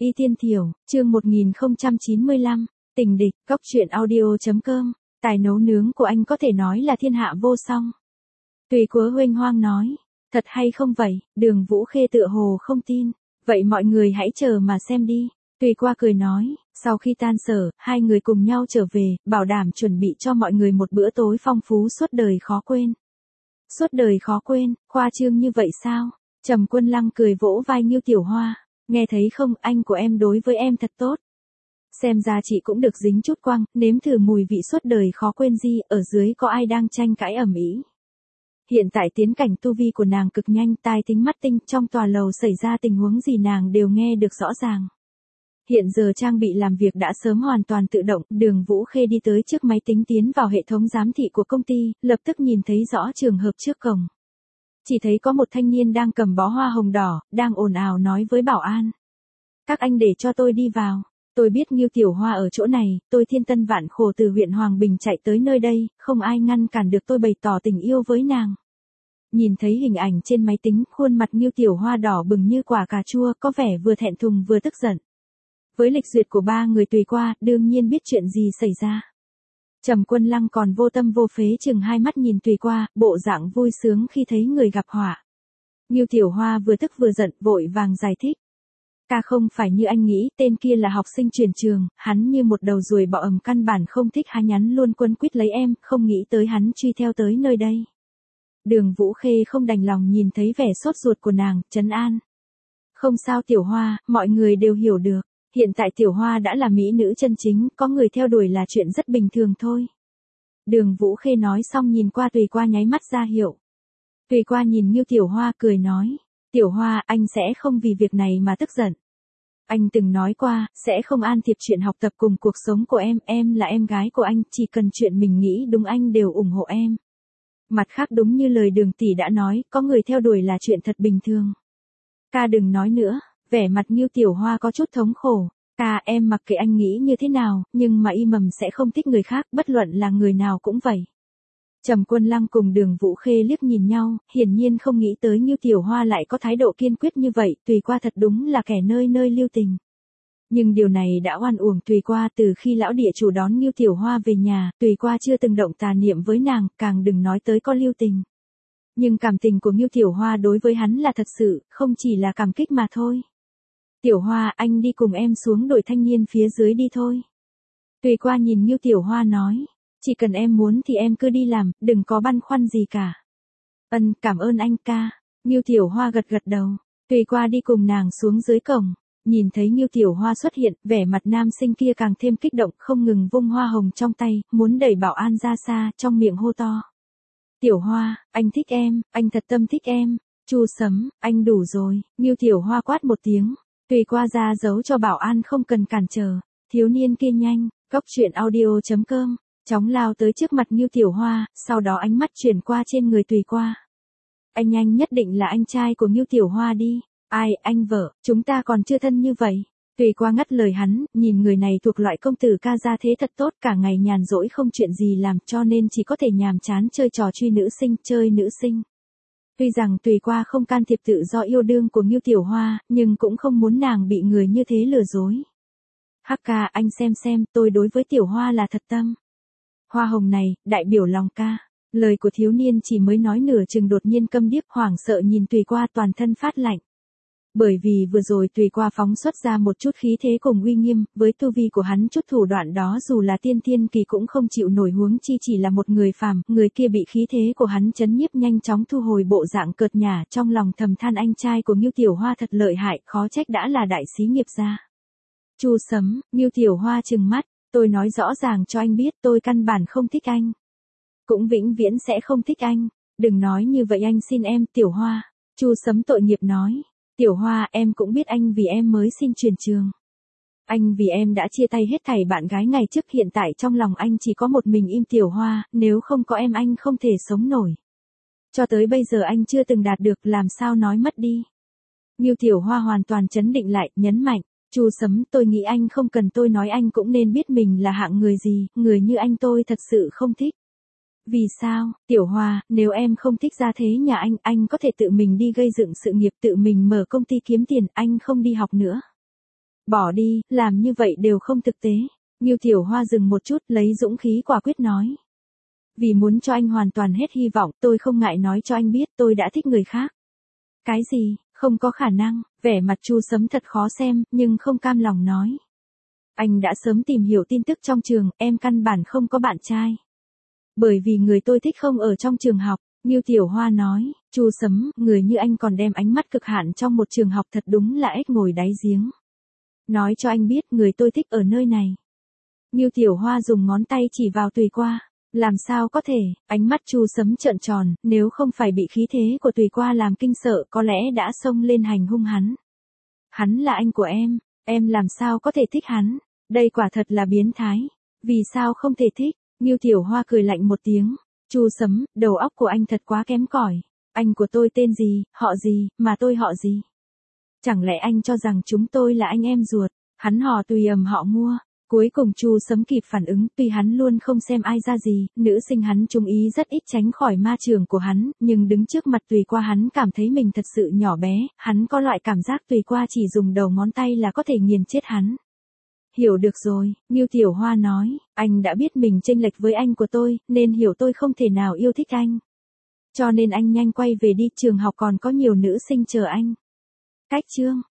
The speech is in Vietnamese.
Y Tiên Thiểu, chương 1095, tình địch, góc truyện audio.com, tài nấu nướng của anh có thể nói là thiên hạ vô song. Tùy Cúa huênh hoang nói, thật hay không vậy, Đường Vũ Khê tựa hồ không tin, vậy mọi người hãy chờ mà xem đi. Tùy Qua cười nói, sau khi tan sở, hai người cùng nhau trở về, bảo đảm chuẩn bị cho mọi người một bữa tối phong phú suốt đời khó quên. Suốt đời khó quên, khoa trương như vậy sao? Trầm Quân Lăng cười vỗ vai Ngưu Tiểu Hoa, nghe thấy không, anh của em đối với em thật tốt. Xem ra chị cũng được dính chút quăng, nếm thử mùi vị suốt đời khó quên gì, ở dưới có ai đang tranh cãi ầm ĩ. Hiện tại tiến cảnh tu vi của nàng cực nhanh, tai tính mắt tinh, trong tòa lầu xảy ra tình huống gì nàng đều nghe được rõ ràng. Hiện giờ trang bị làm việc đã sớm hoàn toàn tự động, Đường Vũ Khê đi tới trước máy tính tiến vào hệ thống giám thị của công ty, lập tức nhìn thấy rõ trường hợp trước cổng. Chỉ thấy có một thanh niên đang cầm bó hoa hồng đỏ, đang ồn ào nói với bảo an. Các anh để cho tôi đi vào. Tôi biết Ngưu Tiểu Hoa ở chỗ này, tôi thiên tân vạn khổ từ huyện Hoàng Bình chạy tới nơi đây, không ai ngăn cản được tôi bày tỏ tình yêu với nàng. Nhìn thấy hình ảnh trên máy tính, khuôn mặt Ngưu Tiểu Hoa đỏ bừng như quả cà chua, có vẻ vừa thẹn thùng vừa tức giận. Với lịch duyệt của ba người Tùy Qua, đương nhiên biết chuyện gì xảy ra. Trầm Quân Lăng còn vô tâm vô phế chừng hai mắt nhìn Tùy Qua, bộ dạng vui sướng khi thấy người gặp họa. Ngưu Tiểu Hoa vừa tức vừa giận, vội vàng giải thích. Ca không phải như anh nghĩ, tên kia là học sinh chuyển trường, hắn như một đầu ruồi bọ ầm căn bản không thích, hắn nhắn luôn quấn quýt lấy em, không nghĩ tới hắn truy theo tới nơi đây. Đường Vũ Khê không đành lòng nhìn thấy vẻ sốt ruột của nàng, trấn an. Không sao Tiểu Hoa, mọi người đều hiểu được. Hiện tại Tiểu Hoa đã là mỹ nữ chân chính, có người theo đuổi là chuyện rất bình thường thôi. Đường Vũ Khê nói xong nhìn qua Tùy Qua nháy mắt ra hiệu. Tùy Qua nhìn Ngưu Tiểu Hoa cười nói, Tiểu Hoa, anh sẽ không vì việc này mà tức giận. Anh từng nói qua, sẽ không an thiệp chuyện học tập cùng cuộc sống của em là em gái của anh, chỉ cần chuyện mình nghĩ đúng anh đều ủng hộ em. Mặt khác đúng như lời Đường tỷ đã nói, có người theo đuổi là chuyện thật bình thường. Ca đừng nói nữa. Vẻ mặt Ngưu Tiểu Hoa có chút thống khổ. Ca, em mặc kệ anh nghĩ như thế nào, nhưng mà y mầm sẽ không thích người khác, bất luận là người nào cũng vậy. Trầm Quân Lăng cùng Đường Vũ Khê liếc nhìn nhau, hiển nhiên không nghĩ tới Ngưu Tiểu Hoa lại có thái độ kiên quyết như vậy, Tùy Qua thật đúng là kẻ nơi nơi lưu tình. Nhưng điều này đã oan uổng Tùy Qua, từ khi lão địa chủ đón Ngưu Tiểu Hoa về nhà, Tùy Qua chưa từng động tà niệm với nàng, càng đừng nói tới có lưu tình. Nhưng cảm tình của Ngưu Tiểu Hoa đối với hắn là thật sự, không chỉ là cảm kích mà thôi. Tiểu Hoa, anh đi cùng em xuống đội thanh niên phía dưới đi thôi. Tùy Qua nhìn Ngưu Tiểu Hoa nói, chỉ cần em muốn thì em cứ đi làm, đừng có băn khoăn gì cả. Cảm ơn anh ca. Ngưu Tiểu Hoa gật gật đầu. Tùy Qua đi cùng nàng xuống dưới cổng. Nhìn thấy Ngưu Tiểu Hoa xuất hiện, vẻ mặt nam sinh kia càng thêm kích động, không ngừng vung hoa hồng trong tay, muốn đẩy bảo an ra xa, trong miệng hô to. Tiểu Hoa, anh thích em, anh thật tâm thích em. Chu Sấm, anh đủ rồi. Ngưu Tiểu Hoa quát một tiếng. Tùy Qua ra dấu cho bảo an không cần cản trở. Thiếu niên kia nhanh, góc truyện audio.com, chóng lao tới trước mặt Ngưu Tiểu Hoa, sau đó ánh mắt chuyển qua trên người Tùy Qua. Anh nhanh nhất định là anh trai của Ngưu Tiểu Hoa đi. Ai, anh vợ, chúng ta còn chưa thân như vậy. Tùy Qua ngắt lời hắn, nhìn người này thuộc loại công tử ca gia thế thật tốt, cả ngày nhàn rỗi không chuyện gì làm, cho nên chỉ có thể nhàm chán chơi trò truy nữ sinh, chơi nữ sinh. Tuy rằng Tùy Qua không can thiệp tự do yêu đương của Ngưu Tiểu Hoa, nhưng cũng không muốn nàng bị người như thế lừa dối. Hắc ca, anh xem, tôi đối với Tiểu Hoa là thật tâm. Hoa hồng này, đại biểu lòng ca. Lời của thiếu niên chỉ mới nói nửa chừng đột nhiên câm điếc, hoảng sợ nhìn Tùy Qua toàn thân phát lạnh. Bởi vì vừa rồi Tùy Qua phóng xuất ra một chút khí thế cùng uy nghiêm, với tu vi của hắn chút thủ đoạn đó dù là tiên thiên kỳ cũng không chịu nổi, huống chi chỉ là một người phàm, người kia bị khí thế của hắn chấn nhiếp nhanh chóng thu hồi bộ dạng cợt nhả, trong lòng thầm than anh trai của Ngưu Tiểu Hoa thật lợi hại, khó trách đã là đại xí nghiệp gia. Chu Sấm, Ngưu Tiểu Hoa trừng mắt, tôi nói rõ ràng cho anh biết tôi căn bản không thích anh. Cũng vĩnh viễn sẽ không thích anh, đừng nói như vậy anh xin em Tiểu Hoa. Chu Sấm tội nghiệp nói. Tiểu Hoa, em cũng biết anh vì em mới xin chuyển trường. Anh vì em đã chia tay hết thảy bạn gái ngày trước, hiện tại trong lòng anh chỉ có một mình im Tiểu Hoa, nếu không có em anh không thể sống nổi. Cho tới bây giờ anh chưa từng đạt được, làm sao nói mất đi. Ngưu Tiểu Hoa hoàn toàn trấn định lại, nhấn mạnh, Chu Sấm, tôi nghĩ anh không cần tôi nói anh cũng nên biết mình là hạng người gì, người như anh tôi thật sự không thích. Vì sao, Tiểu Hoa, nếu em không thích gia thế nhà anh có thể tự mình đi gây dựng sự nghiệp, tự mình mở công ty kiếm tiền, anh không đi học nữa. Bỏ đi, làm như vậy đều không thực tế. Ngưu Tiểu Hoa dừng một chút, lấy dũng khí quả quyết nói. Vì muốn cho anh hoàn toàn hết hy vọng, tôi không ngại nói cho anh biết tôi đã thích người khác. Cái gì, không có khả năng, vẻ mặt Chu Sấm thật khó xem, nhưng không cam lòng nói. Anh đã sớm tìm hiểu tin tức trong trường, em căn bản không có bạn trai. Bởi vì người tôi thích không ở trong trường học, Ngưu Tiểu Hoa nói, Chu Sấm, người như anh còn đem ánh mắt cực hạn trong một trường học thật đúng là ếch ngồi đáy giếng. Nói cho anh biết người tôi thích ở nơi này. Ngưu Tiểu Hoa dùng ngón tay chỉ vào Tùy Qua. Làm sao có thể, ánh mắt Chu Sấm trợn tròn, nếu không phải bị khí thế của Tùy Qua làm kinh sợ có lẽ đã xông lên hành hung hắn. Hắn là anh của em làm sao có thể thích hắn, đây quả thật là biến thái. Vì sao không thể thích, Ngưu Tiểu Hoa cười lạnh một tiếng. Chu Sấm, đầu óc của anh thật quá kém cỏi. Anh của tôi tên gì, họ gì, mà tôi họ gì? Chẳng lẽ anh cho rằng chúng tôi là anh em ruột? Hắn họ Tùy họ Mua. Cuối cùng Chu Sấm kịp phản ứng, tuy hắn luôn không xem ai ra gì, nữ sinh hắn trung ý rất ít tránh khỏi ma trường của hắn, nhưng đứng trước mặt Tùy Qua hắn cảm thấy mình thật sự nhỏ bé, hắn có loại cảm giác Tùy Qua chỉ dùng đầu ngón tay là có thể nghiền chết hắn. Hiểu được rồi, Ngưu Tiểu Hoa nói, anh đã biết mình chênh lệch với anh của tôi, nên hiểu tôi không thể nào yêu thích anh. Cho nên anh nhanh quay về đi, trường học còn có nhiều nữ sinh chờ anh. Cách chương